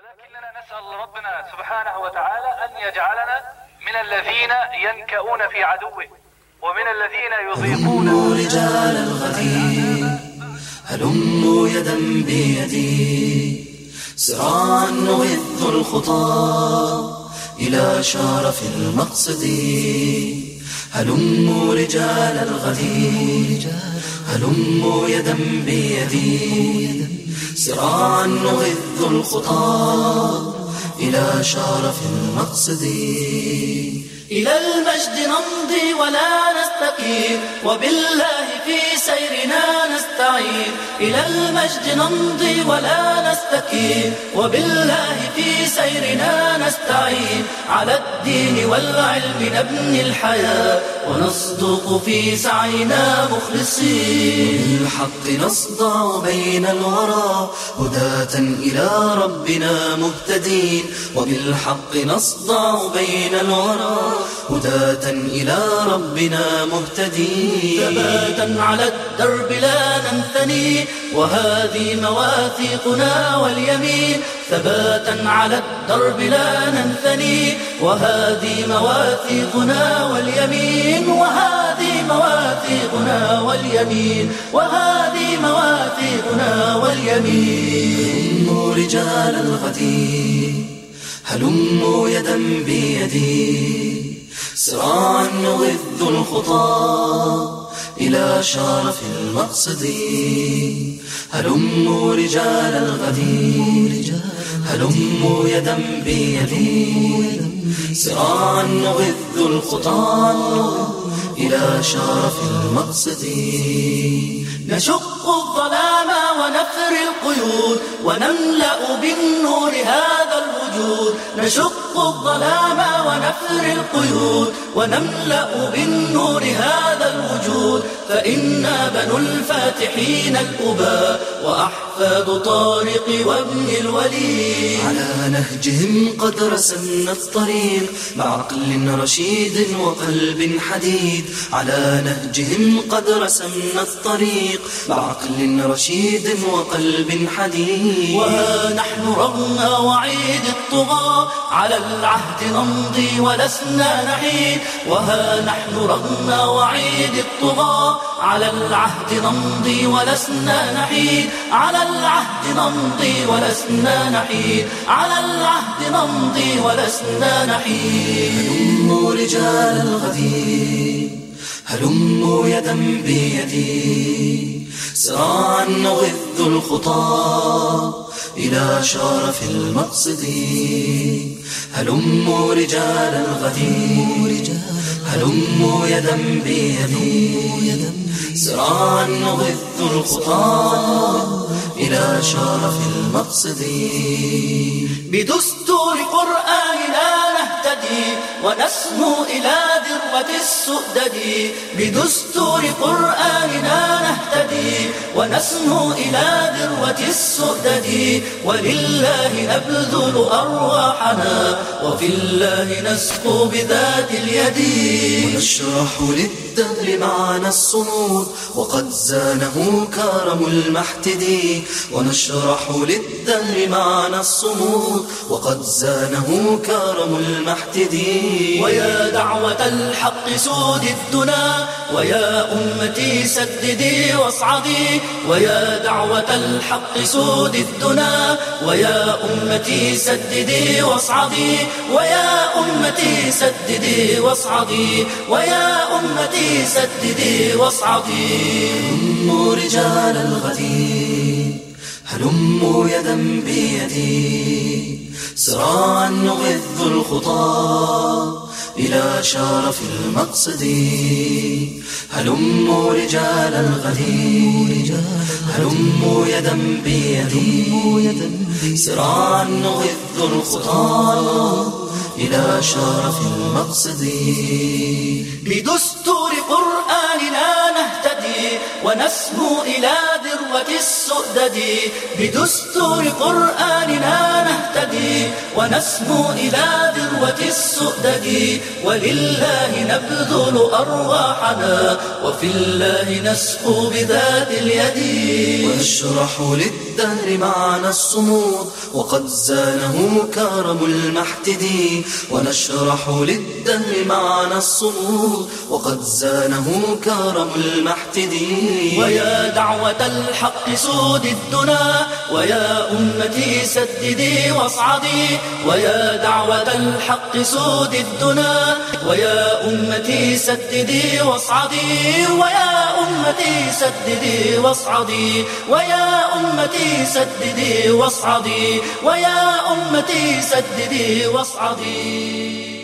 ولكننا نسأل ربنا سبحانه وتعالى أن يجعلنا من الذين ينكؤون في عدوه ومن الذين يضيقون رجال الغدير هلموا يدا بيدي سراعا نغذ الخطى إلى شرف المقصد. هلموا رجال الغدير هلموا يدا بيدي سراعا نغذ الخطى إلى شرف المقصد. إلى المجد نمضي ولا نستقيم وبالله في سيرنا نستعين. إلى المجد نمضي ولا نستقيم وبالله في سيرنا نستعين. على الدين والعلم نبني الحياة ونصدق في سعينا مخلصين. بالحق نصدع بين الورى هداة إلى ربنا مهتدين. وبالحق نصدع بين الورى هداة إلى ربنا مهتدين. ثباتا على الدرب لا ننثني وهذه مواثيقنا واليمين. ثباتا على الدرب لا ننثني وهذه مواثيقنا واليمين. وهذه مواثيقنا واليمين. وهذه مواثيقنا واليمين. هلموا رجال الغدير هلموا يدا بيدي سراعا نغذ الخطى إلى شرف المقصد. هلموا رجال الغدير هلموا يدا بيدي سراعا نغذ الخطى إلى شرف المقصد. نشق الظلام ونفر القيود ونملأ بالنور هذا الوجود. نشق الظلام ونفر القيود ونملأ بالنور هذا الوجود. فإنا بنو الفاتحين الأباء وأحفاد طارق وابن الوليد. على نهجهم قد رسمنا الطريق مع عقل رشيد وقلب حديد. على نهجهم قد رسمنا الطريق مع عقل رشيد وقلب حديد. وها نحن رغم وعيد الطغاة على العهد نمضي ولسنا نحيد. وها نحن رغم وعيد الطغاة على العهد نمضي ولسنا نحيد. على العهد نمضي ولسنا نحيد. على العهد نمضي ولسنا نحيد. هلموا رجال الغدير هلموا يدا بيدي سراعا نغذ الخطى إلى شرف المقصد. هلموا رجال الغدير هلموا يدا بيدي سراعا نغذ الخطى إلى شرف المقصد. بدستور قرآننا نهتدي ونسمو إلى ذروة السؤدد. بدستور قرآننا نهتدي ونسمو إلى ذروة السؤدد. ولله نبذل أرواحنا وفي الله نسقو بذات اليد. ونشرح للدهر معنا الصمود وقد زانه كرم المحتدي. ونشرح للدهر معنا الصمود وقد زانه كرم المحتدي. ويا دعوة الحق سود الدنا ويا أمتي سددي واصعدي. ويا دعوة الحق سود الدنا ويا أمتي سددي واصعدي. ويا أمتي سددي واصعدي. ويا أمتي سددي واصعدي. هلموا رجال الغدير هلموا يدا بيدي سراعا نغذ الخطى إلى شرف المقصد. هلموا رجال الغدير هلموا يدا بيدي سراعا نغذ الخطى إلى شرف المقصد. بدستور قرآننا نهتدي ونسمو إلى ذروة السؤدد. بدستور قرآننا نهتدي ونسمو إلى ذروة السؤدد. ولله نبذل أرواحنا وفي الله نسقو بذات اليد. ونشرح للدهر للدهر معنى الصمود وقد زانه كرم المحتدي ونشرح للدهر معنى الصمود وقد زانه كرم المحتدي. ويا دعوة الحق سود الدنا ويا أمتي سددي واصعدي ويا دعوة الحق سود الدنا ويا أمتي سددي واصعدي ويا أمتي سددي واصعدي ويا أمتي سددي واصعدي ويا أمتي سددي واصعدي.